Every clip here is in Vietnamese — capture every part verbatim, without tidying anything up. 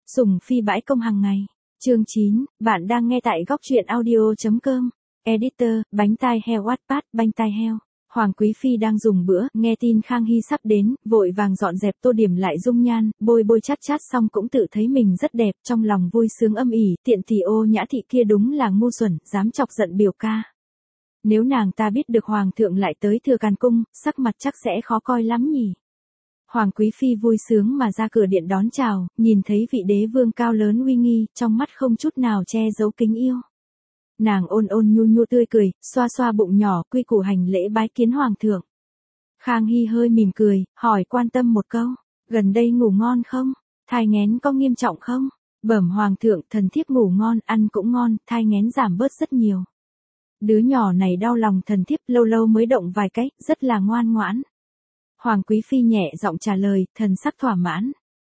Sủng phi bãi công hàng ngày. Chương chín, bạn đang nghe tại góc truyện audio chấm com. Editor, bánh tai heo Wattpad, bánh tai heo. Hoàng Quý Phi đang dùng bữa, nghe tin Khang Hy sắp đến, vội vàng dọn dẹp tô điểm lại dung nhan, bôi bôi chát chát xong cũng tự thấy mình rất đẹp, trong lòng vui sướng âm ỉ, tiện tỷ ô nhã thị kia đúng là ngu xuẩn, dám chọc giận biểu ca. Nếu nàng ta biết được Hoàng thượng lại tới Thừa Càn Cung, sắc mặt chắc sẽ khó coi lắm nhỉ. Hoàng Quý Phi vui sướng mà ra cửa điện đón chào, nhìn thấy vị đế vương cao lớn uy nghi, trong mắt không chút nào che giấu kính yêu. Nàng ôn ôn nhu nhu tươi cười, xoa xoa bụng nhỏ, quy củ hành lễ bái kiến Hoàng thượng. Khang Hy hơi mỉm cười, hỏi quan tâm một câu, gần đây ngủ ngon không? Thai nghén có nghiêm trọng không? Bẩm Hoàng thượng, thần thiếp ngủ ngon, ăn cũng ngon, thai nghén giảm bớt rất nhiều. Đứa nhỏ này đau lòng thần thiếp, lâu lâu mới động vài cái, rất là ngoan ngoãn. Hoàng Quý Phi nhẹ giọng trả lời, thần sắc thỏa mãn.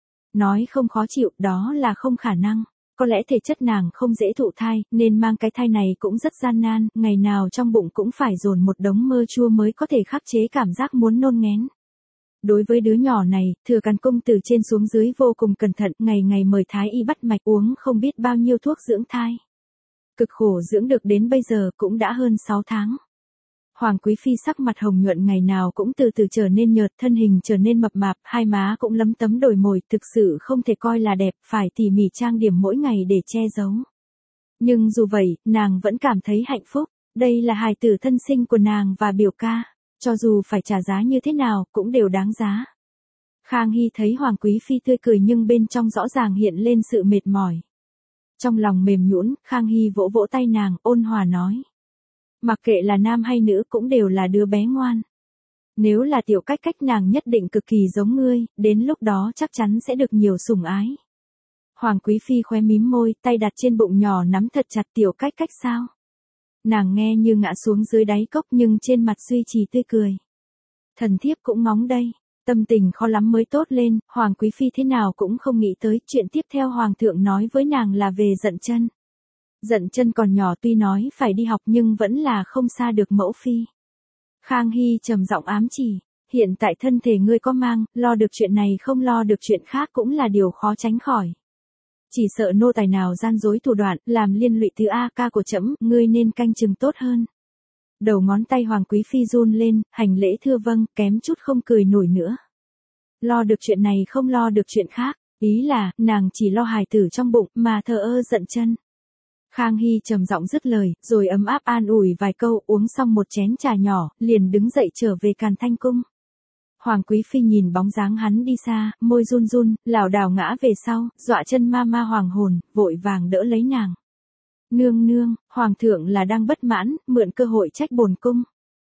Nói không khó chịu, đó là không khả năng. Có lẽ thể chất nàng không dễ thụ thai, nên mang cái thai này cũng rất gian nan, ngày nào trong bụng cũng phải dồn một đống mơ chua mới có thể khắc chế cảm giác muốn nôn nghén. Đối với đứa nhỏ này, Thừa Càn Cung từ trên xuống dưới vô cùng cẩn thận, ngày ngày mời thái y bắt mạch uống không biết bao nhiêu thuốc dưỡng thai. Cực khổ dưỡng được đến bây giờ cũng đã hơn sáu tháng. Hoàng Quý Phi sắc mặt hồng nhuận ngày nào cũng từ từ trở nên nhợt, thân hình trở nên mập mạp, hai má cũng lấm tấm đồi mồi, thực sự không thể coi là đẹp, phải tỉ mỉ trang điểm mỗi ngày để che giấu. Nhưng dù vậy, nàng vẫn cảm thấy hạnh phúc, đây là hài tử thân sinh của nàng và biểu ca, cho dù phải trả giá như thế nào, cũng đều đáng giá. Khang Hy thấy Hoàng Quý Phi tươi cười nhưng bên trong rõ ràng hiện lên sự mệt mỏi. Trong lòng mềm nhũn, Khang Hy vỗ vỗ tay nàng, ôn hòa nói. Mặc kệ là nam hay nữ cũng đều là đứa bé ngoan. Nếu là tiểu cách cách nàng nhất định cực kỳ giống ngươi, đến lúc đó chắc chắn sẽ được nhiều sủng ái. Hoàng Quý Phi khóe mím môi, tay đặt trên bụng nhỏ nắm thật chặt tiểu cách cách sao. Nàng nghe như ngã xuống dưới đáy cốc nhưng trên mặt duy trì tươi cười. Thần thiếp cũng ngóng đây, tâm tình khó lắm mới tốt lên, Hoàng Quý Phi thế nào cũng không nghĩ tới chuyện tiếp theo Hoàng thượng nói với nàng là về Dận Chân. Dận Chân còn nhỏ tuy nói phải đi học nhưng vẫn là không xa được mẫu phi. Khang Hy trầm giọng ám chỉ, hiện tại thân thể ngươi có mang, lo được chuyện này không lo được chuyện khác cũng là điều khó tránh khỏi. Chỉ sợ nô tài nào gian dối thủ đoạn, làm liên lụy từ A ca của trẫm, ngươi nên canh chừng tốt hơn. Đầu ngón tay Hoàng Quý Phi run lên, hành lễ thưa vâng, kém chút không cười nổi nữa. Lo được chuyện này không lo được chuyện khác, ý là, nàng chỉ lo hài tử trong bụng, mà thờ ơ Dận Chân. Khang Hy trầm giọng dứt lời, rồi ấm áp an ủi vài câu, uống xong một chén trà nhỏ, liền đứng dậy trở về Càn Thanh Cung. Hoàng Quý Phi nhìn bóng dáng hắn đi xa, môi run run, lảo đảo ngã về sau, dọa chân ma ma hoàng hồn, vội vàng đỡ lấy nàng. Nương nương, Hoàng thượng là đang bất mãn, mượn cơ hội trách bổn cung.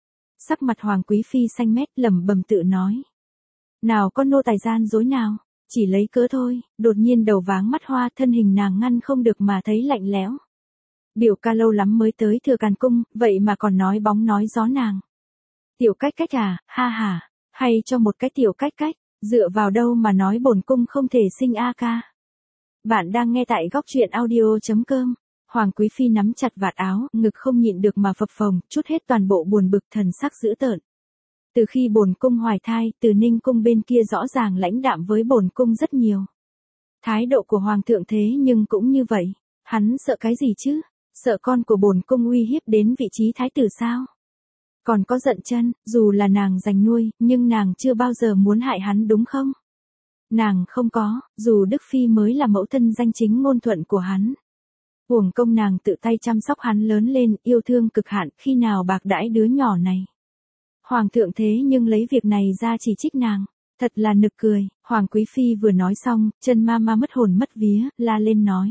Sắc mặt Hoàng Quý Phi xanh mét lẩm bẩm tự nói. Nào có nô tài gian dối nào, chỉ lấy cớ thôi, đột nhiên đầu váng mắt hoa thân hình nàng ngăn không được mà thấy lạnh lẽo. Biểu ca lâu lắm mới tới Thừa Càn Cung, vậy mà còn nói bóng nói gió nàng. Tiểu cách cách à, ha ha, hay cho một cái tiểu cách cách, dựa vào đâu mà nói bổn cung không thể sinh A ca. Bạn đang nghe tại góc truyện audio chấm com. Hoàng Quý Phi nắm chặt vạt áo, ngực không nhịn được mà phập phồng, chút hết toàn bộ buồn bực thần sắc dữ tợn. Từ khi bổn cung hoài thai, Từ Ninh cung bên kia rõ ràng lãnh đạm với bổn cung rất nhiều. Thái độ của Hoàng thượng thế nhưng cũng như vậy, hắn sợ cái gì chứ? Sợ con của bổn cung uy hiếp đến vị trí thái tử sao? Còn có Dận Chân, dù là nàng giành nuôi, nhưng nàng chưa bao giờ muốn hại hắn đúng không? Nàng không có, dù Đức Phi mới là mẫu thân danh chính ngôn thuận của hắn. Uổng công nàng tự tay chăm sóc hắn lớn lên, yêu thương cực hạn, khi nào bạc đãi đứa nhỏ này. Hoàng thượng thế nhưng lấy việc này ra chỉ trích nàng, thật là nực cười. Hoàng Quý Phi vừa nói xong, chân ma ma mất hồn mất vía, la lên nói.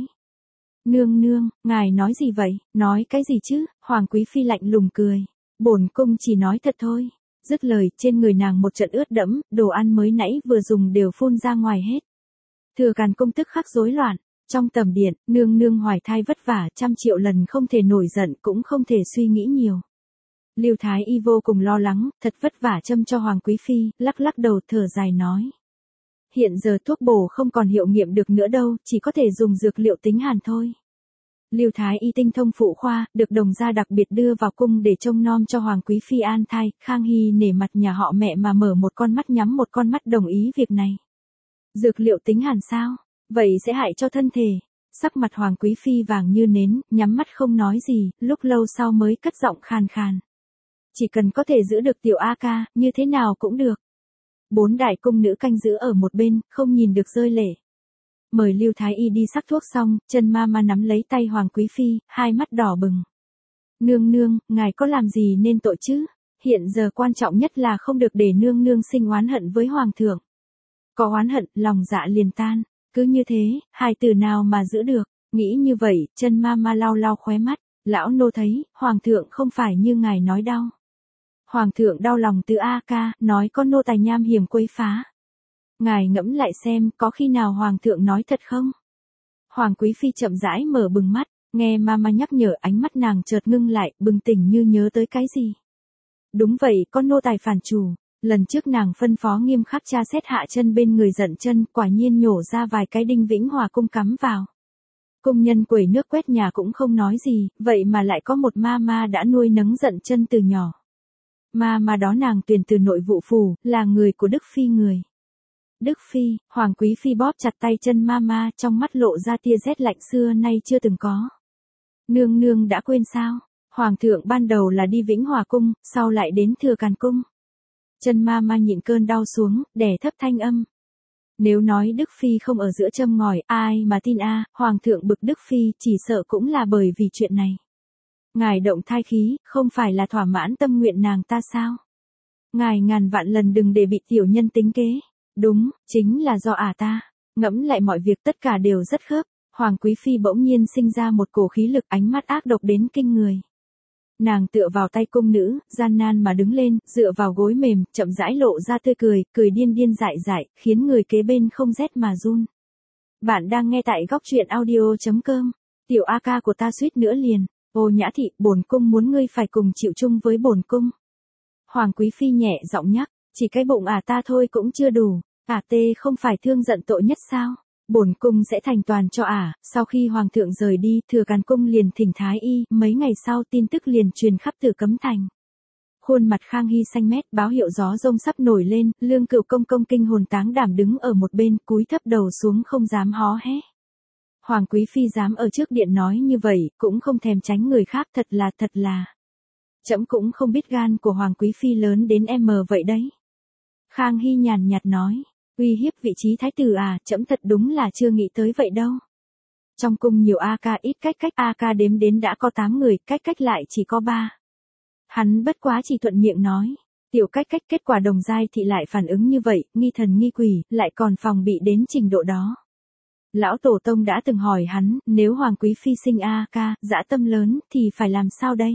Nương nương, ngài nói gì vậy, nói cái gì chứ? Hoàng Quý Phi lạnh lùng cười. Bổn cung chỉ nói thật thôi. Dứt lời, trên người nàng một trận ướt đẫm, đồ ăn mới nãy vừa dùng đều phun ra ngoài hết. Thừa Càn Cung tức khắc rối loạn. Trong tầm điện, nương nương hoài thai vất vả trăm triệu lần không thể nổi giận cũng không thể suy nghĩ nhiều. Lưu Thái Y vô cùng lo lắng, thật vất vả châm cho Hoàng Quý Phi, lắc lắc đầu thở dài nói. Hiện giờ thuốc bổ không còn hiệu nghiệm được nữa đâu, chỉ có thể dùng dược liệu tính hàn thôi. Lưu Thái Y tinh thông phụ khoa, được đồng gia đặc biệt đưa vào cung để trông nom cho Hoàng Quý Phi an thai, Khang Hy nể mặt nhà họ mẹ mà mở một con mắt nhắm một con mắt đồng ý việc này. Dược liệu tính hàn sao? vậy sẽ hại cho thân thể. Sắc mặt Hoàng Quý Phi vàng như nến, nhắm mắt không nói gì, lúc lâu sau mới cất giọng khàn khàn. Chỉ cần có thể giữ được tiểu A ca, như thế nào cũng được. Bốn đại cung nữ canh giữ ở một bên, không nhìn được rơi lệ. Mời Lưu Thái Y đi sắc thuốc xong, chân ma ma nắm lấy tay Hoàng Quý Phi, hai mắt đỏ bừng. Nương nương, ngài có làm gì nên tội chứ? Hiện giờ quan trọng nhất là không được để nương nương sinh oán hận với Hoàng thượng. Có oán hận, lòng dạ liền tan. Cứ như thế, hài tử nào mà giữ được. Nghĩ như vậy, chân ma ma lau lau khóe mắt. Lão nô thấy, Hoàng thượng không phải như ngài nói đau. Hoàng thượng đau lòng từ A ca, nói con nô tài nham hiểm quấy phá. Ngài ngẫm lại xem, có khi nào Hoàng thượng nói thật không? Hoàng Quý Phi chậm rãi mở bừng mắt, nghe mama nhắc nhở, ánh mắt nàng chợt ngưng lại, bừng tỉnh như nhớ tới cái gì. Đúng vậy, con nô tài phản chủ. Lần trước nàng phân phó nghiêm khắc tra xét hạ chân bên người giận chân, quả nhiên nhổ ra vài cái đinh Vĩnh Hòa cung cắm vào. Công nhân quẩy nước quét nhà cũng không nói gì, vậy mà lại có một ma ma đã nuôi nấng giận chân từ nhỏ. Ma ma đó nàng tuyển từ nội vụ phủ, là người của Đức Phi người. Đức Phi, Hoàng Quý Phi bóp chặt tay chân ma ma, trong mắt lộ ra tia rét lạnh xưa nay chưa từng có. Nương nương đã quên sao? Hoàng thượng ban đầu là đi Vĩnh Hòa cung, sau lại đến Thừa Càn cung. Chân ma ma nhịn cơn đau xuống, đè thấp thanh âm. Nếu nói Đức Phi không ở giữa châm ngòi, ai mà tin a? Hoàng thượng bực Đức Phi, chỉ sợ cũng là bởi vì chuyện này. Ngài động thai khí, không phải là thỏa mãn tâm nguyện nàng ta sao? Ngài ngàn vạn lần đừng để bị tiểu nhân tính kế. Đúng, chính là do ả à ta. Ngẫm lại mọi việc tất cả đều rất khớp. Hoàng Quý Phi bỗng nhiên sinh ra một cổ khí lực, ánh mắt ác độc đến kinh người. Nàng tựa vào tay cung nữ, gian nan mà đứng lên, dựa vào gối mềm, chậm rãi lộ ra tươi cười, cười điên điên dại dại, khiến người kế bên không rét mà run. Bạn đang nghe tại góc truyện audio chấm com. Tiểu A ca của ta suýt nữa liền. Ô Nhã thị, bổn cung muốn ngươi phải cùng chịu chung với bổn cung. Hoàng Quý Phi nhẹ giọng nhắc, chỉ cái bụng ả à ta thôi cũng chưa đủ. Ả à tê không phải thương giận tội nhất sao? Bổn cung sẽ thành toàn cho ả. À. Sau khi hoàng thượng rời đi, Thừa Càn cung liền thỉnh thái y, mấy ngày sau tin tức liền truyền khắp Tử Cấm thành. Khuôn mặt Khang Hy xanh mét, báo hiệu gió rông sắp nổi lên, Lương Cửu công công kinh hồn táng đảm đứng ở một bên, cúi thấp đầu xuống không dám hó hé. Hoàng Quý Phi dám ở trước điện nói như vậy, cũng không thèm tránh người khác, thật là thật là. Trẫm cũng không biết gan của Hoàng Quý Phi lớn đến em mờ vậy đấy. Khang Hy nhàn nhạt nói, uy hiếp vị trí thái tử à, trẫm thật đúng là chưa nghĩ tới vậy đâu. Trong cung nhiều A ca ít cách cách A ca đếm đến đã có tám người, cách cách lại chỉ có ba. Hắn bất quá chỉ thuận miệng nói, tiểu cách cách kết quả đồng giai thị lại phản ứng như vậy, nghi thần nghi quỷ, lại còn phòng bị đến trình độ đó. Lão Tổ Tông đã từng hỏi hắn, nếu Hoàng Quý Phi sinh A ca, dã tâm lớn, thì phải làm sao đây?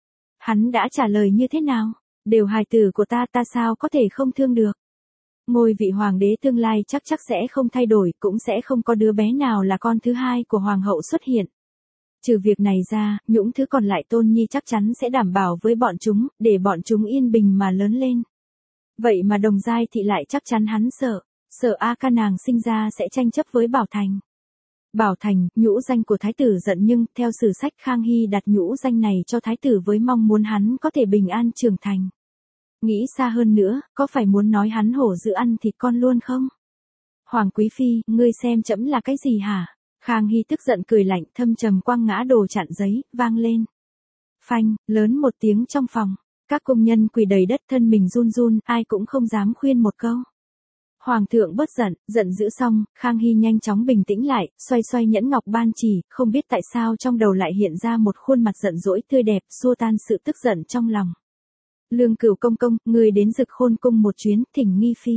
Hắn đã trả lời như thế nào? Đều hài tử của ta, ta sao có thể không thương được? Ngôi vị hoàng đế tương lai chắc chắc sẽ không thay đổi, cũng sẽ không có đứa bé nào là con thứ hai của hoàng hậu xuất hiện. Trừ việc này ra, những thứ còn lại Tôn Nhi chắc chắn sẽ đảm bảo với bọn chúng, để bọn chúng yên bình mà lớn lên. Vậy mà đồng giai thị lại chắc chắn hắn sợ, sợ A ca nàng sinh ra sẽ tranh chấp với Bảo Thành. Bảo Thành, nhũ danh của thái tử giận, nhưng theo sử sách Khang Hy đặt nhũ danh này cho thái tử với mong muốn hắn có thể bình an trưởng thành. Nghĩ xa hơn nữa, có phải muốn nói hắn hổ dữ ăn thịt con luôn không? Hoàng Quý Phi, ngươi xem trẫm là cái gì hả? Khang Hy tức giận cười lạnh, thâm trầm quăng ngã đồ chặn giấy, vang lên. Phanh, lớn một tiếng trong phòng. Các công nhân quỳ đầy đất, thân mình run run, ai cũng không dám khuyên một câu. Hoàng thượng bớt giận, giận dữ xong, Khang Hy nhanh chóng bình tĩnh lại, xoay xoay nhẫn ngọc ban chỉ, không biết tại sao trong đầu lại hiện ra một khuôn mặt giận dỗi tươi đẹp, xua tan sự tức giận trong lòng. Lương Cửu công công, người đến Dực Khôn cung một chuyến, thỉnh nghi phi.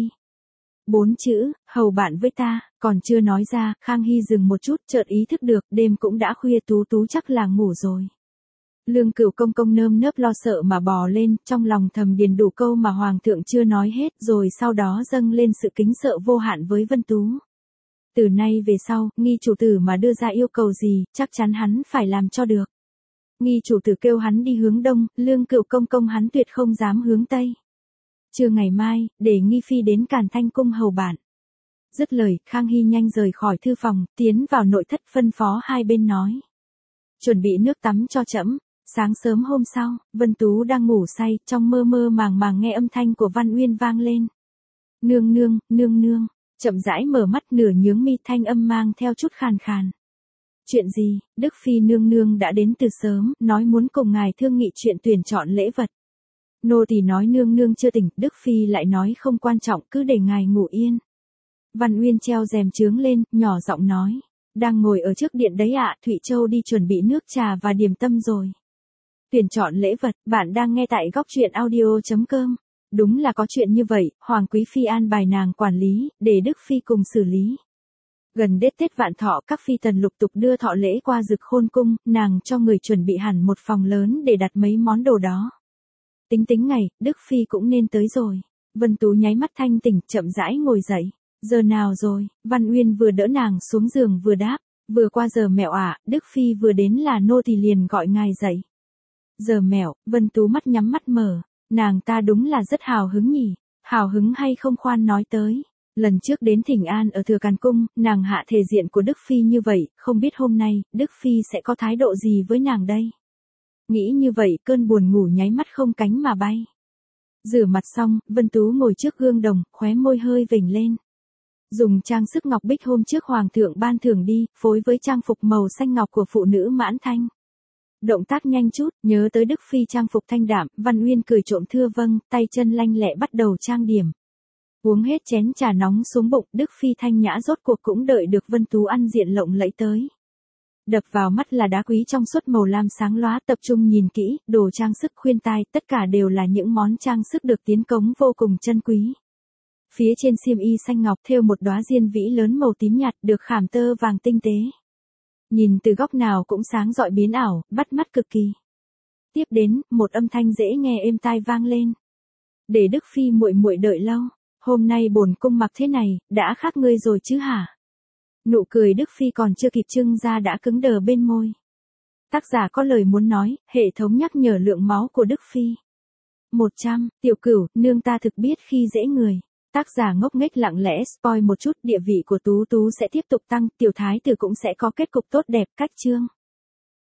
Bốn chữ, hầu bạn với ta, còn chưa nói ra, Khang Hy dừng một chút, chợt ý thức được, đêm cũng đã khuya, Tú Tú chắc là ngủ rồi. Lương Cửu công công nơm nớp lo sợ mà bò lên, trong lòng thầm điền đủ câu mà hoàng thượng chưa nói hết, rồi sau đó dâng lên sự kính sợ vô hạn với Vân Tú. Từ nay về sau, nghi chủ tử mà đưa ra yêu cầu gì, chắc chắn hắn phải làm cho được. Nghi chủ tử kêu hắn đi hướng đông, Lương Cửu công công hắn tuyệt không dám hướng tây. Trưa ngày mai, để nghi phi đến Càn Thanh cung hầu bạn. Dứt lời, Khang Hy nhanh rời khỏi thư phòng, tiến vào nội thất phân phó hai bên nói. Chuẩn bị nước tắm cho trẫm. Sáng sớm hôm sau, Vân Tú đang ngủ say, trong mơ mơ màng màng nghe âm thanh của Văn Uyên vang lên. Nương nương, nương nương, Chậm rãi mở mắt, nửa nhướng mi, thanh âm mang theo chút khàn khàn. Chuyện gì? Đức Phi nương nương đã đến từ sớm, nói muốn cùng ngài thương nghị chuyện tuyển chọn lễ vật. Nô tỳ nói nương nương chưa tỉnh, Đức Phi lại nói không quan trọng, cứ để ngài ngủ yên. Văn Uyên treo rèm chướng lên, nhỏ giọng nói. Đang ngồi ở trước điện đấy ạ, Thụy Châu đi chuẩn bị nước trà và điểm tâm rồi. Tuyển chọn lễ vật, bạn đang nghe tại góc truyện audio chấm com. Đúng là có chuyện như vậy, Hoàng Quý Phi an bài nàng quản lý, để Đức Phi cùng xử lý. Gần đến Tết Vạn Thọ, các phi tần lục tục đưa thọ lễ qua Dực Khôn cung, nàng cho người chuẩn bị hẳn một phòng lớn để đặt mấy món đồ đó. Tính tính ngày, Đức Phi cũng nên tới rồi. Vân Tú nháy mắt thanh tỉnh, chậm rãi ngồi dậy. Giờ nào rồi? Văn Uyên vừa đỡ nàng xuống giường vừa đáp. Vừa qua giờ mẹo ạ, Đức Phi vừa đến là nô tỳ liền gọi ngài dậy. Giờ mẹo, Vân Tú mắt nhắm mắt mở. Nàng ta đúng là rất hào hứng nhỉ. Hào hứng hay không khoan nói tới. Lần trước đến thỉnh an ở Thừa Càn Cung, nàng hạ thể diện của Đức Phi như vậy, không biết hôm nay, Đức Phi sẽ có thái độ gì với nàng đây. Nghĩ như vậy, cơn buồn ngủ nháy mắt không cánh mà bay. Rửa mặt xong, Vân Tú ngồi trước gương đồng, khóe môi hơi vểnh lên. Dùng trang sức ngọc bích hôm trước hoàng thượng ban thưởng đi, phối với trang phục màu xanh ngọc của phụ nữ Mãn Thanh. Động tác nhanh chút, nhớ tới Đức Phi trang phục thanh đạm, Văn Uyên cười trộm thưa vâng, tay chân lanh lẹ bắt đầu trang điểm. Uống hết chén trà nóng xuống bụng, Đức Phi thanh nhã rốt cuộc cũng đợi được Vân Tú ăn diện lộng lẫy tới. Đập vào mắt là đá quý trong suốt màu lam sáng lóa, tập trung nhìn kỹ, đồ trang sức khuyên tai, tất cả đều là những món trang sức được tiến cống vô cùng chân quý. Phía trên xiêm y xanh ngọc thêu một đóa diên vĩ lớn màu tím nhạt, được khảm tơ vàng tinh tế. Nhìn từ góc nào cũng sáng rọi biến ảo, bắt mắt cực kỳ. Tiếp đến, một âm thanh dễ nghe êm tai vang lên. Để Đức Phi muội muội đợi lâu, hôm nay bổn cung mặc thế này, đã khác ngươi rồi chứ hả? Nụ cười Đức Phi còn chưa kịp trưng ra đã cứng đờ bên môi. Tác giả có lời muốn nói, hệ thống nhắc nhở lượng máu của Đức Phi. một trăm, tiểu cửu, nương ta thực biết khi dễ người. Tác giả ngốc nghếch lặng lẽ spoil một chút, địa vị của Tú Tú sẽ tiếp tục tăng, tiểu thái tử cũng sẽ có kết cục tốt đẹp, cách chương.